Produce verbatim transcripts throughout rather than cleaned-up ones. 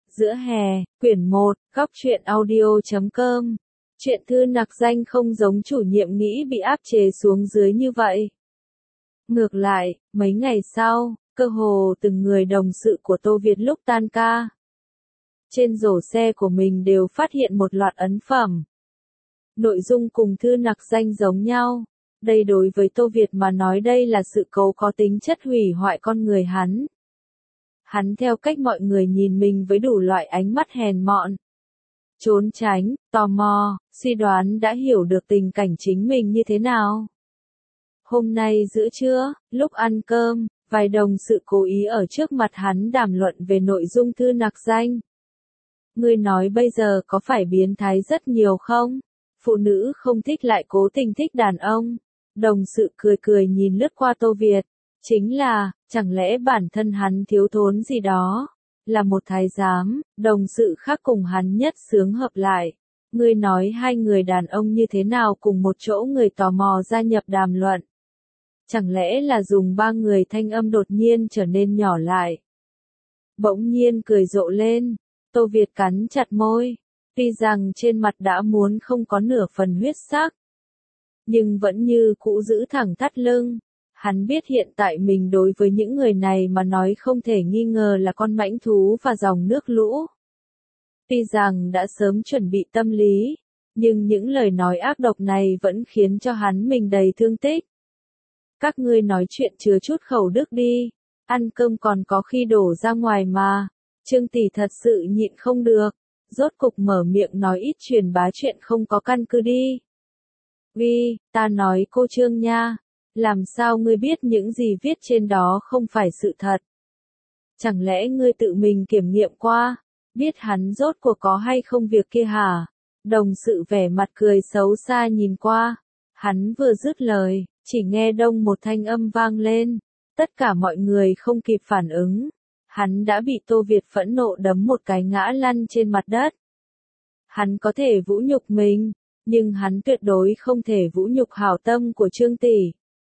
Giữa hè, quyển một, góc truyện audio chấm com. Chuyện thư nặc danh không giống chủ nhiệm nghĩ bị áp chế xuống dưới như vậy. Ngược lại, mấy ngày sau, cơ hồ từng người đồng sự của Tô Việt lúc tan ca, trên rổ xe của mình đều phát hiện một loạt ấn phẩm. Nội dung cùng thư nặc danh giống nhau. Đây đối với Tô Việt mà nói đây là sự cố có tính chất hủy hoại con người hắn. Hắn theo cách mọi người nhìn mình với đủ loại ánh mắt hèn mọn, trốn tránh, tò mò, suy đoán đã hiểu được tình cảnh chính mình như thế nào. Hôm nay giữa trưa, lúc ăn cơm, vài đồng sự cố ý ở trước mặt hắn đàm luận về nội dung thư nặc danh. Ngươi nói bây giờ có phải biến thái rất nhiều không? Phụ nữ không thích lại cố tình thích đàn ông. Đồng sự cười cười nhìn lướt qua Tô Việt. Chính là, chẳng lẽ bản thân hắn thiếu thốn gì đó? Là một thái giám, đồng sự khác cùng hắn nhất sướng hợp lại. Ngươi nói hai người đàn ông như thế nào cùng một chỗ, người tò mò gia nhập đàm luận. Chẳng lẽ là dùng ba người thanh âm đột nhiên trở nên nhỏ lại? Bỗng nhiên cười rộ lên, Tô Việt cắn chặt môi. Tuy rằng trên mặt đã muốn không có nửa phần huyết sắc, nhưng vẫn như cũ giữ thẳng thắt lưng. Hắn biết hiện tại mình đối với những người này mà nói không thể nghi ngờ là con mãnh thú và dòng nước lũ. Tuy rằng đã sớm chuẩn bị tâm lý, nhưng những lời nói ác độc này vẫn khiến cho hắn mình đầy thương tích. Các ngươi nói chuyện chứa chút khẩu đức đi, ăn cơm còn có khi đổ ra ngoài mà. Trương tỷ thật sự nhịn không được, rốt cục mở miệng nói ít truyền bá chuyện không có căn cứ đi. Vi, ta nói cô Trương nha. Làm sao ngươi biết những gì viết trên đó không phải sự thật? Chẳng lẽ ngươi tự mình kiểm nghiệm qua, biết hắn rốt cuộc có hay không việc kia hả? Đồng sự vẻ mặt cười xấu xa nhìn qua. Hắn vừa dứt lời, chỉ nghe đông một thanh âm vang lên. Tất cả mọi người không kịp phản ứng. Hắn đã bị Tô Việt phẫn nộ đấm một cái ngã lăn trên mặt đất. Hắn có thể vũ nhục mình, nhưng hắn tuyệt đối không thể vũ nhục hảo tâm của Trương tỷ.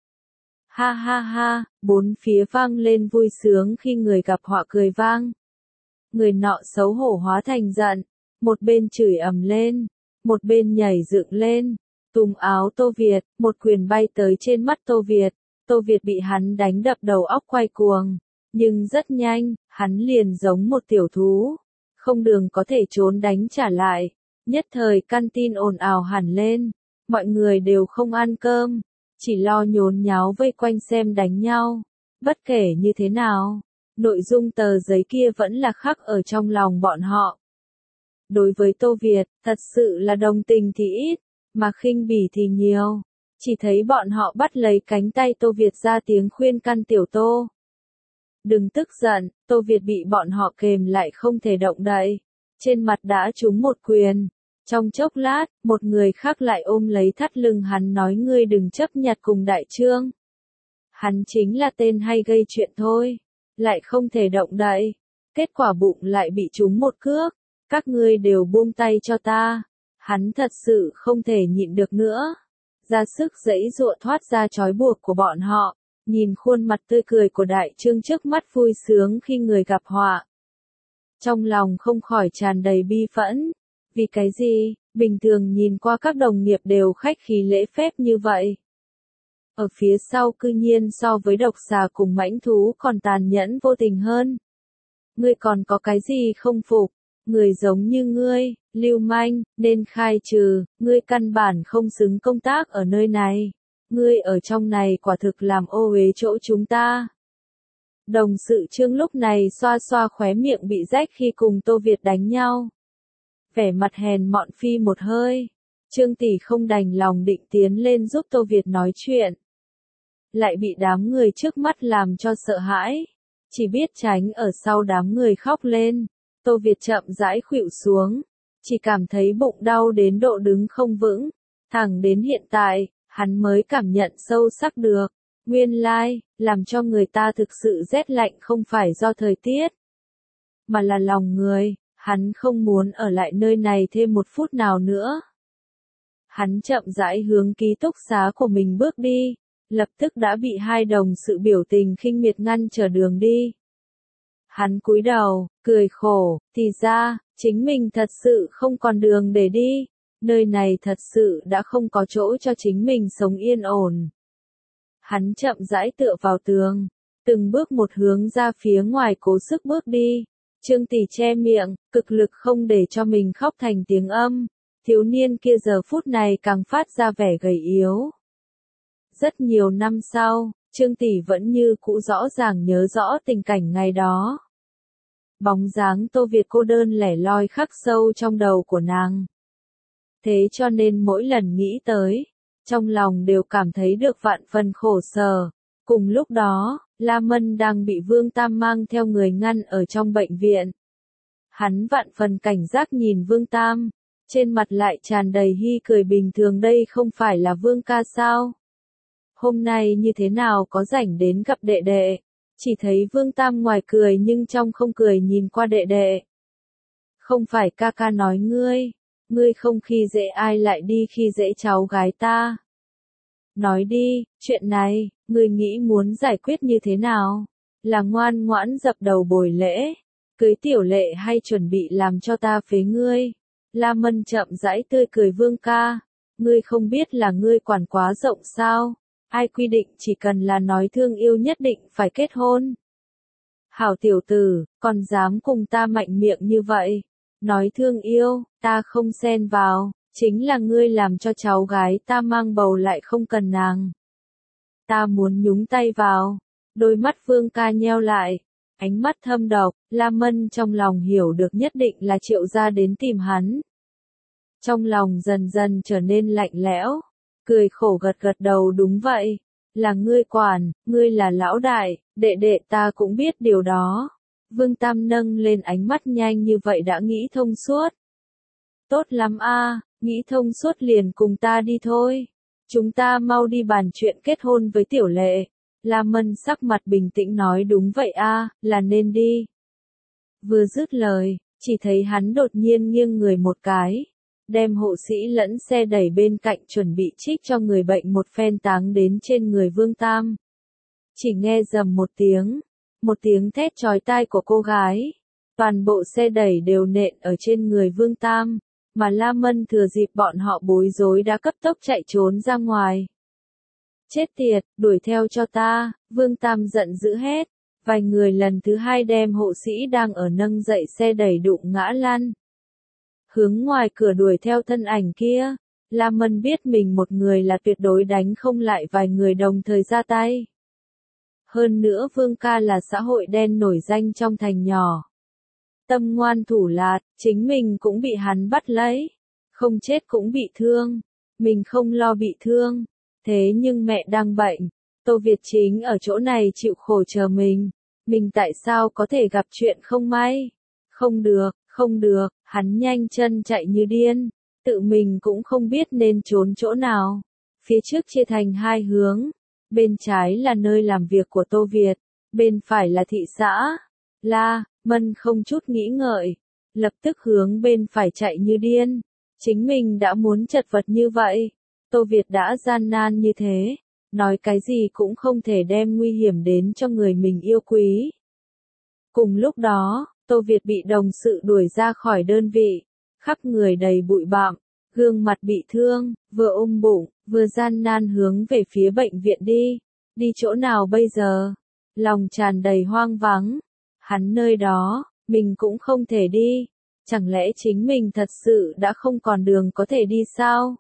Ha ha ha, bốn phía vang lên vui sướng khi người gặp họa cười vang. Người nọ xấu hổ hóa thành giận, một bên chửi ầm lên, một bên nhảy dựng lên, tung áo Tô Việt, một quyền bay tới trên mắt Tô Việt. Tô Việt bị hắn đánh đập đầu óc quay cuồng, nhưng rất nhanh, hắn liền giống một tiểu thú, không đường có thể trốn đánh trả lại. Nhất thời căn tin ồn ào hẳn lên, mọi người đều không ăn cơm, chỉ lo nhốn nháo vây quanh xem đánh nhau. Bất kể như thế nào, nội dung tờ giấy kia vẫn là khắc ở trong lòng bọn họ. Đối với Tô Việt, thật sự là đồng tình thì ít, mà khinh bỉ thì nhiều. Chỉ thấy bọn họ bắt lấy cánh tay Tô Việt ra tiếng khuyên can tiểu Tô. Đừng tức giận, Tô Việt bị bọn họ kềm lại không thể động đậy. Trên mặt đã trúng một quyền. Trong chốc lát, một người khác lại ôm lấy thắt lưng hắn nói ngươi đừng chấp nhặt cùng đại trương. Hắn chính là tên hay gây chuyện thôi, lại không thể động đậy. Kết quả bụng lại bị trúng một cước, các ngươi đều buông tay cho ta. Hắn thật sự không thể nhịn được nữa, ra sức giãy giụa thoát ra trói buộc của bọn họ. Nhìn khuôn mặt tươi cười của đại trương trước mắt vui sướng khi người gặp họa, trong lòng không khỏi tràn đầy bi phẫn. Vì cái gì, bình thường nhìn qua các đồng nghiệp đều khách khí lễ phép như vậy, ở phía sau cư nhiên so với độc xà cùng mãnh thú còn tàn nhẫn vô tình hơn. Ngươi còn có cái gì không phục? Người giống như ngươi, lưu manh, nên khai trừ. Ngươi căn bản không xứng công tác ở nơi này. Ngươi ở trong này quả thực làm ô uế chỗ chúng ta. Đồng sự Trương lúc này xoa xoa khóe miệng bị rách khi cùng Tô Việt đánh nhau. Vẻ mặt hèn mọn phi một hơi. Trương tỷ không đành lòng định tiến lên giúp Tô Việt nói chuyện, lại bị đám người trước mắt làm cho sợ hãi, chỉ biết tránh ở sau đám người khóc lên. Tô Việt chậm rãi khuỵu xuống, chỉ cảm thấy bụng đau đến độ đứng không vững. Thẳng đến hiện tại, hắn mới cảm nhận sâu sắc được, nguyên lai, làm cho người ta thực sự rét lạnh không phải do thời tiết, mà là lòng người. Hắn không muốn ở lại nơi này thêm một phút nào nữa. Hắn chậm rãi hướng ký túc xá của mình bước đi, lập tức đã bị hai đồng sự biểu tình khinh miệt ngăn trở đường đi. Hắn cúi đầu, cười khổ, thì ra, chính mình thật sự không còn đường để đi, nơi này thật sự đã không có chỗ cho chính mình sống yên ổn. Hắn chậm rãi tựa vào tường, từng bước một hướng ra phía ngoài cố sức bước đi. Trương Tỷ che miệng, cực lực không để cho mình khóc thành tiếng âm. Thiếu niên kia giờ phút này càng phát ra vẻ gầy yếu. Rất nhiều năm sau, Trương Tỷ vẫn như cũ rõ ràng nhớ rõ tình cảnh ngày đó. Bóng dáng Tô Việt cô đơn lẻ loi khắc sâu trong đầu của nàng. Thế cho nên mỗi lần nghĩ tới, trong lòng đều cảm thấy được vạn phần khổ sở. Cùng lúc đó, La Mân đang bị Vương Tam mang theo người ngăn ở trong bệnh viện. Hắn vạn phần cảnh giác nhìn Vương Tam, trên mặt lại tràn đầy hi cười bình thường, đây không phải là Vương ca sao? Hôm nay như thế nào có rảnh đến gặp đệ đệ? Chỉ thấy Vương Tam ngoài cười nhưng trong không cười nhìn qua đệ đệ. Không phải ca ca nói ngươi, ngươi không khi dễ ai lại đi khi dễ cháu gái ta. Nói đi, chuyện này, ngươi nghĩ muốn giải quyết như thế nào? Là ngoan ngoãn dập đầu bồi lễ, cưới tiểu lệ hay chuẩn bị làm cho ta phế ngươi? La Mân chậm rãi tươi cười, Vương ca, ngươi không biết là ngươi quản quá rộng sao? Ai quy định chỉ cần là nói thương yêu nhất định phải kết hôn? Hảo tiểu tử, còn dám cùng ta mạnh miệng như vậy? Nói thương yêu, ta không xen vào, chính là ngươi làm cho cháu gái ta mang bầu lại không cần nàng. Ta muốn nhúng tay vào. Đôi mắt Vương ca nheo lại, ánh mắt thâm độc. La Mân trong lòng hiểu được nhất định là Triệu gia đến tìm hắn. Trong lòng dần dần trở nên lạnh lẽo, cười khổ gật gật đầu, đúng vậy, là ngươi quản, ngươi là lão đại, đệ đệ ta cũng biết điều đó. Vương Tam nâng lên ánh mắt, nhanh như vậy đã nghĩ thông suốt. Tốt lắm a, nghĩ thông suốt liền cùng ta đi thôi. Chúng ta mau đi bàn chuyện kết hôn với tiểu lệ. La Mân sắc mặt bình tĩnh nói, đúng vậy a, là nên đi. Vừa dứt lời, chỉ thấy hắn đột nhiên nghiêng người một cái, đem hộ sĩ lẫn xe đẩy bên cạnh chuẩn bị trích cho người bệnh một phen táng đến trên người Vương Tam. Chỉ nghe rầm một tiếng, một tiếng thét chói tai của cô gái, toàn bộ xe đẩy đều nện ở trên người Vương Tam, mà La Mân thừa dịp bọn họ bối rối đã cấp tốc chạy trốn ra ngoài. Chết tiệt, đuổi theo cho ta, Vương Tam giận dữ hét, vài người lần thứ hai đem hộ sĩ đang ở nâng dậy xe đẩy đụng ngã lăn. Hướng ngoài cửa đuổi theo thân ảnh kia, La Mân biết mình một người là tuyệt đối đánh không lại vài người đồng thời ra tay. Hơn nữa Vương ca là xã hội đen nổi danh trong thành nhỏ. Tâm ngoan thủ lạt, chính mình cũng bị hắn bắt lấy. Không chết cũng bị thương. Mình không lo bị thương. Thế nhưng mẹ đang bệnh. Tô Việt chính ở chỗ này chịu khổ chờ mình. Mình tại sao có thể gặp chuyện không may? Không được, không được, hắn nhanh chân chạy như điên. Tự mình cũng không biết nên trốn chỗ nào. Phía trước chia thành hai hướng. Bên trái là nơi làm việc của Tô Việt. Bên phải là thị xã. La Mân không chút nghĩ ngợi, lập tức hướng bên phải chạy như điên. Chính mình đã muốn chật vật như vậy, Tô Việt đã gian nan như thế, nói cái gì cũng không thể đem nguy hiểm đến cho người mình yêu quý. Cùng lúc đó, Tô Việt bị đồng sự đuổi ra khỏi đơn vị, khắp người đầy bụi bặm, gương mặt bị thương, vừa ôm bụng, vừa gian nan hướng về phía bệnh viện đi. Đi chỗ nào bây giờ? Lòng tràn đầy hoang vắng. Hắn nơi đó, mình cũng không thể đi. Chẳng lẽ chính mình thật sự đã không còn đường có thể đi sao?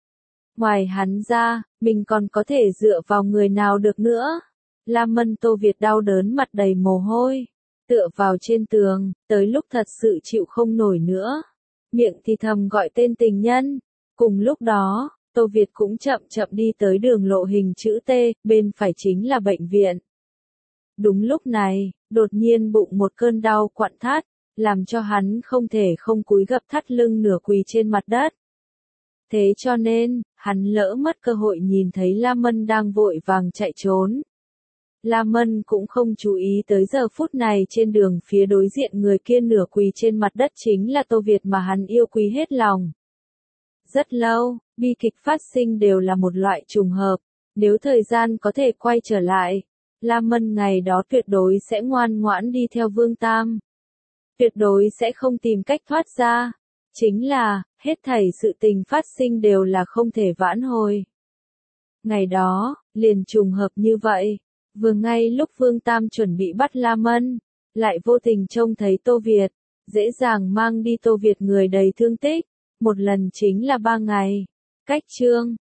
Ngoài hắn ra, mình còn có thể dựa vào người nào được nữa? La Mân Tô Việt đau đớn mặt đầy mồ hôi, tựa vào trên tường, tới lúc thật sự chịu không nổi nữa. Miệng thì thầm gọi tên tình nhân. Cùng lúc đó, Tô Việt cũng chậm chậm đi tới đường lộ hình chữ T, bên phải chính là bệnh viện. Đúng lúc này, đột nhiên bụng một cơn đau quặn thắt, làm cho hắn không thể không cúi gập thắt lưng nửa quỳ trên mặt đất. Thế cho nên, hắn lỡ mất cơ hội nhìn thấy La Mân đang vội vàng chạy trốn. La Mân cũng không chú ý tới giờ phút này trên đường phía đối diện người kia nửa quỳ trên mặt đất chính là Tô Việt mà hắn yêu quý hết lòng. Rất lâu, bi kịch phát sinh đều là một loại trùng hợp, nếu thời gian có thể quay trở lại, La Mân ngày đó tuyệt đối sẽ ngoan ngoãn đi theo Vương Tam. Tuyệt đối sẽ không tìm cách thoát ra. Chính là, hết thảy sự tình phát sinh đều là không thể vãn hồi. Ngày đó, liền trùng hợp như vậy. Vừa ngay lúc Vương Tam chuẩn bị bắt La Mân, lại vô tình trông thấy Tô Việt, dễ dàng mang đi Tô Việt người đầy thương tích. Một lần chính là ba ngày. Cách chương